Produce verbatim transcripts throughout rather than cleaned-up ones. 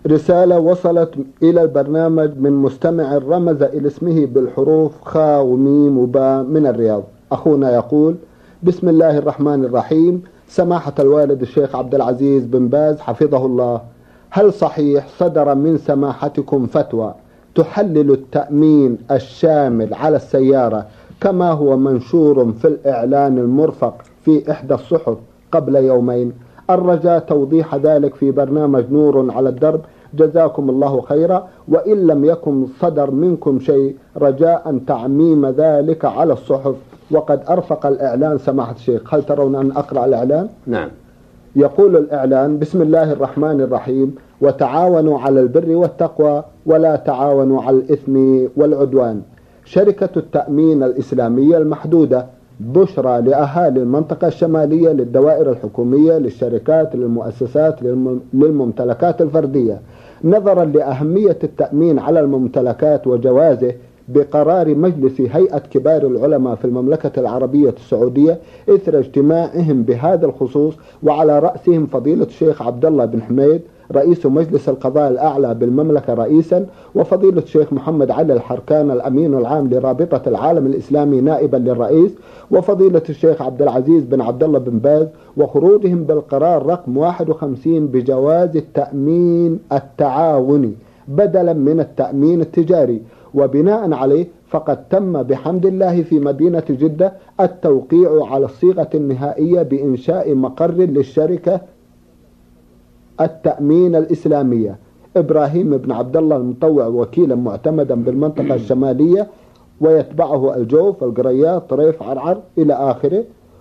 رسالة وصلت إلى البرنامج من مستمع رمز إلى اسمه بالحروف خاء وميم وباء من الرياض. أخونا يقول: بسم الله الرحمن الرحيم. سماحة الوالد الشيخ عبد العزيز بن باز حفظه الله، هل صحيح صدر من سماحتكم فتوى تحلل التأمين الشامل على السيارة كما هو منشور في الإعلان المرفق في إحدى الصحف قبل يومين؟ الرجاء توضيح ذلك في برنامج نور على الدرب، جزاكم الله خيرا. وإن لم يكن صدر منكم شيء رجاء تعميم ذلك على الصحف، وقد أرفق الإعلان سماحة الشيخ. هل ترون أن أقرأ الإعلان؟ نعم. يقول الإعلان: بسم الله الرحمن الرحيم، وتعاونوا على البر والتقوى ولا تعاونوا على الإثم والعدوان. شركة التأمين الإسلامية المحدودة بشرى لأهالي المنطقة الشمالية للدوائر الحكومية للشركات للمؤسسات للممتلكات الفردية، نظرا لأهمية التأمين على الممتلكات وجوازه بقرار مجلس هيئة كبار العلماء في المملكة العربية السعودية إثر اجتماعهم بهذا الخصوص، وعلى رأسهم فضيلة الشيخ عبد الله بن حميد رئيس مجلس القضاء الأعلى بالمملكة رئيسا، وفضيلة الشيخ محمد علي الحركان الأمين العام لرابطة العالم الإسلامي نائبا للرئيس، وفضيلة الشيخ عبد العزيز بن عبد الله بن باز، وخروجهم بالقرار رقم واحد وخمسين بجواز التأمين التعاوني بدلا من التأمين التجاري. وبناء عليه فقد تم بحمد الله في مدينة جدة التوقيع على الصيغة النهائية بإنشاء مقر للشركة التأمين الإسلامية. إبراهيم بن عبد الله المطوع وكيلا معتمدا بالمنطقة الشمالية، ويتبعه الجوف القريات طريف عرعر إلى آخره،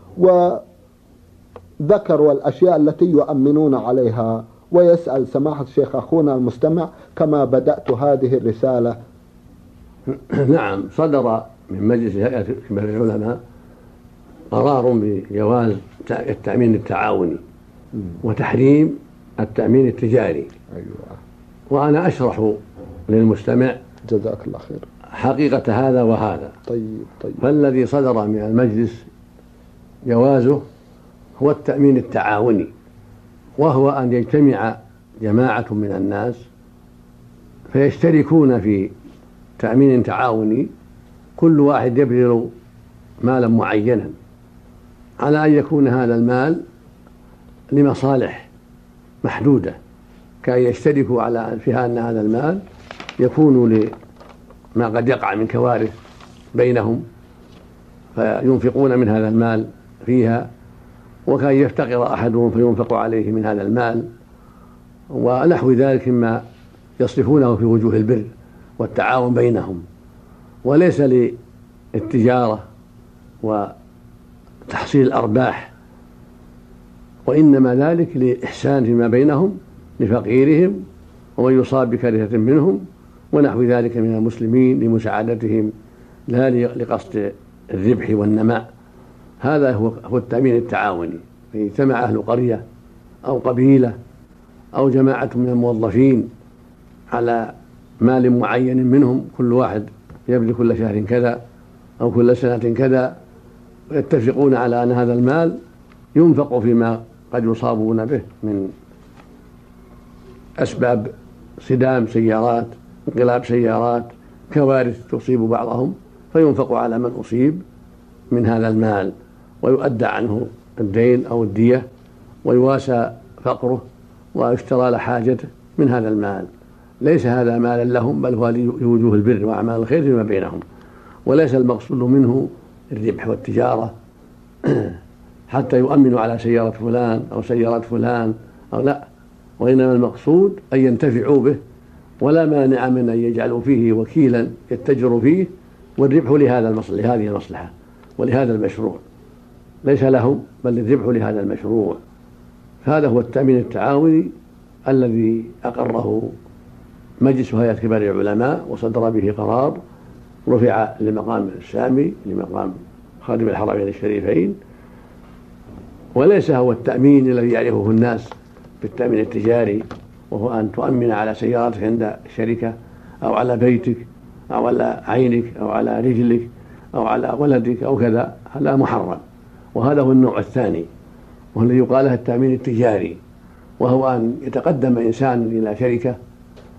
وذكروا الأشياء التي يؤمنون عليها. ويسأل سماحة الشيخ أخونا المستمع: كما بدأت هذه الرسالة؟ نعم، صدر من مجلس هيئة كبار العلماء قرار بجواز التأمين التعاوني وتحريم التأمين التجاري. أيوة. وأنا أشرح للمستمع جزاك الله خير حقيقة هذا وهذا. طيب طيب. فالذي صدر من المجلس جوازه هو التأمين التعاوني، وهو أن يجتمع جماعة من الناس فيشتركون في تأمين تعاوني، كل واحد يبذل مالا معينا على أن يكون هذا المال لمصالح محدودة، كأن يشتركوا على فيها أن هذا المال يكون لما قد يقع من كوارث بينهم فينفقون من هذا المال فيها، وكان يفتقر أحدهم فينفق عليه من هذا المال، ونحو ذلك مما يصرفونه في وجوه البر والتعاون بينهم، وليس للتجارة وتحصيل الأرباح، وإنما ذلك لإحسان فيما بينهم لفقيرهم ومن يصاب بكارثة منهم ونحو ذلك من المسلمين لمساعدتهم لا لقصد الربح والنماء. هذا هو التأمين التعاوني، فاجتمع أهل قرية أو قبيلة أو جماعة من الموظفين على مال معين منهم، كل واحد يبذل كل شهر كذا أو كل سنة كذا، ويتفقون على أن هذا المال ينفق فيما قد يصابون به من أسباب صدام سيارات، انقلاب سيارات، كوارث تصيب بعضهم، فينفق على من أصيب من هذا المال ويؤدى عنه الدين أو الدية ويواسى فقره ويشترى له حاجته من هذا المال. ليس هذا مالا لهم، بل هو لوجوه البر وأعمال الخير فيما بينهم، وليس المقصود منه الربح والتجارة حتى يؤمنوا على سيارة فلان أو سيارات فلان أو لا، وإنما المقصود أن ينتفعوا به، ولا مانع من أن يجعلوا فيه وكيلا يتجر فيه، والربح لهذا المصلحة لهذه المصلحة ولهذا المشروع، ليس لهم بل الربح لهذا المشروع. هذا هو التأمين التعاوني الذي أقره مجلس هيئة كبار العلماء وصدر به قرار، رفع لمقام السامي لمقام خادم الحرمين الشريفين، وليس هو التأمين الذي يعرفه الناس بالتأمين التجاري، وهو أن تؤمن على سيارتك عند الشركة أو على بيتك أو على عينك أو على رجلك أو على ولدك أو كذا، هذا محرم. وهذا هو النوع الثاني والذي يقال له التأمين التجاري، وهو أن يتقدم إنسان إلى شركة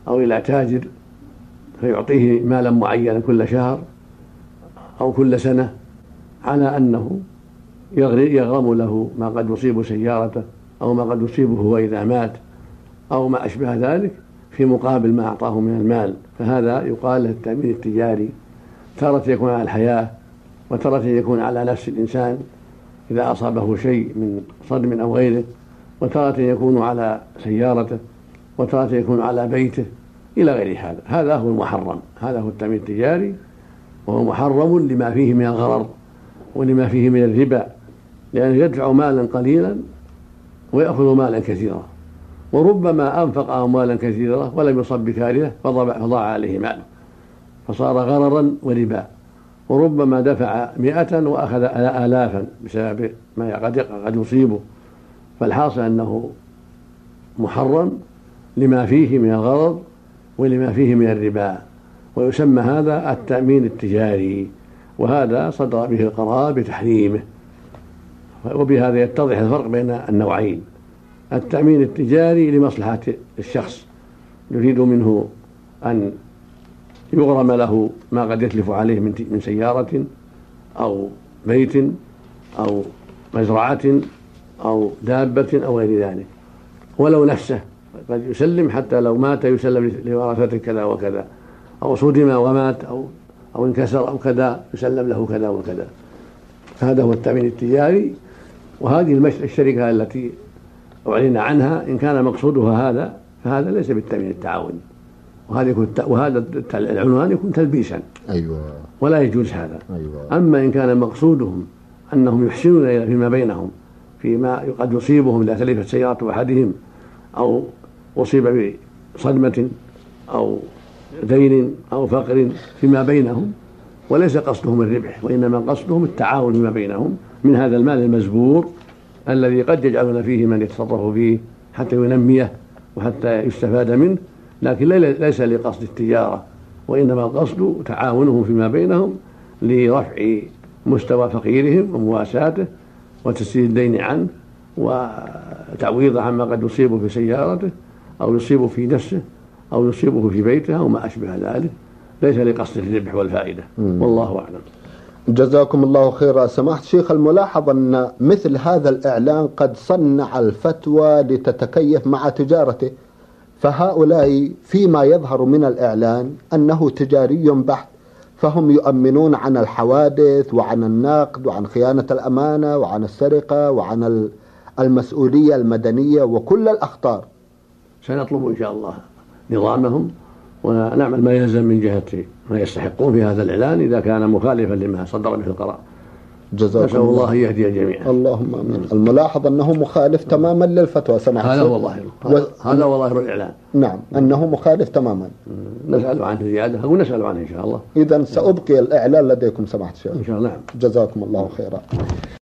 أو إلى تاجر فيعطيه مالا معينا كل شهر أو كل سنة على أنه يغرم له ما قد يصيب سيارته أو ما قد يصيبه هو إذا مات أو ما أشبه ذلك في مقابل ما أعطاه من المال، فهذا يقال له التأمين التجاري. تارة يكون على الحياة، وتارة يكون على نفس الإنسان إذا أصابه شيء من صدم أو غيره، وتارة يكون على سيارته، وتارة يكون على بيته إلى غير هذا. هذا هو المحرم، هذا هو التأمين التجاري، وهو محرم لما فيه من الغرر ولما فيه من الربا، لأنه يدفع مالا قليلا ويأخذ مالا كثيرا، وربما أنفق أموالا كثيرة ولم يصب بكارثة فضاع عليه ماله فصار غررا وربا، وربما دفع مئة وأخذ آلافا بسبب ما قد يصيبه. فالحاصل أنه محرم لما فيه من الغرر ولما فيه من الربا، ويسمى هذا التأمين التجاري، وهذا صدر به القرار بتحريمه. وبهذا يتضح الفرق بين النوعين: التأمين التجاري لمصلحة الشخص يريد منه أن يغرم له ما قد يتلف عليه من سيارة أو بيت أو مزرعة أو دابة أو غير ذلك، ولو نفسه قد يسلم حتى لو مات يسلم لورثته كذا وكذا، أو صدم ومات أو أو انكسر أو كذا يسلم له كذا وكذا. هذا هو التأمين التجاري. وهذه الشركة التي أعلن عنها إن كان مقصودها هذا فهذا ليس بالتأمين التعاوني، وهذا العنوان يكون تلبيسا. أيوة. ولا يجوز هذا. أيوة. أما إن كان مقصودهم أنهم يحسنون فيما بينهم فيما قد يصيبهم إذا تلفت سيارة أحدهم أو أصيب بصدمة أو دين أو فقر فيما بينهم، وليس قصدهم الربح وإنما قصدهم التعاون فيما بينهم من هذا المال المزبور الذي قد يجعلون فيه من يتصرف فيه حتى ينميه وحتى يستفاد منه، لكن ليس لقصد التجارة، وإنما القصد تعاونهم فيما بينهم لرفع مستوى فقيرهم ومواساته وتسديد الدين عنه وتعويضه عما قد يصيبه في سيارته أو يصيبه في نفسه أو يصيبه في بيته أو ما أشبه ذلك، ليس لقصد الربح والفائدة. والله أعلم. جزاكم الله خيرا. سماحة الشيخ، الملاحظ أن مثل هذا الإعلان قد صنع الفتوى لتتكيف مع تجارته، فهؤلاء فيما يظهر من الإعلان أنه تجاري بحت، فهم يؤمنون عن الحوادث وعن النقد وعن خيانة الأمانة وعن السرقة وعن المسؤولية المدنية وكل الأخطار. سنطلب إن شاء الله نظامهم ونعمل ما يلزم من جهة ما يستحقون في هذا الإعلان إذا كان مخالفا لما صدر به القرار. نسأل الله أن يهدي الجميع. اللهم آمين. الملاحظ أنه مخالف تماما للفتوى. سمعت هذا هو ظاهر و... هذا هو ظاهر الإعلان. نعم، أنه مخالف تماما. نسأل عنه زيادة أو نسأل عنه إن شاء الله. إذن سأبقي الإعلان لديكم سماحة الشيخ. إن شاء الله. نعم. جزاكم الله خيرا.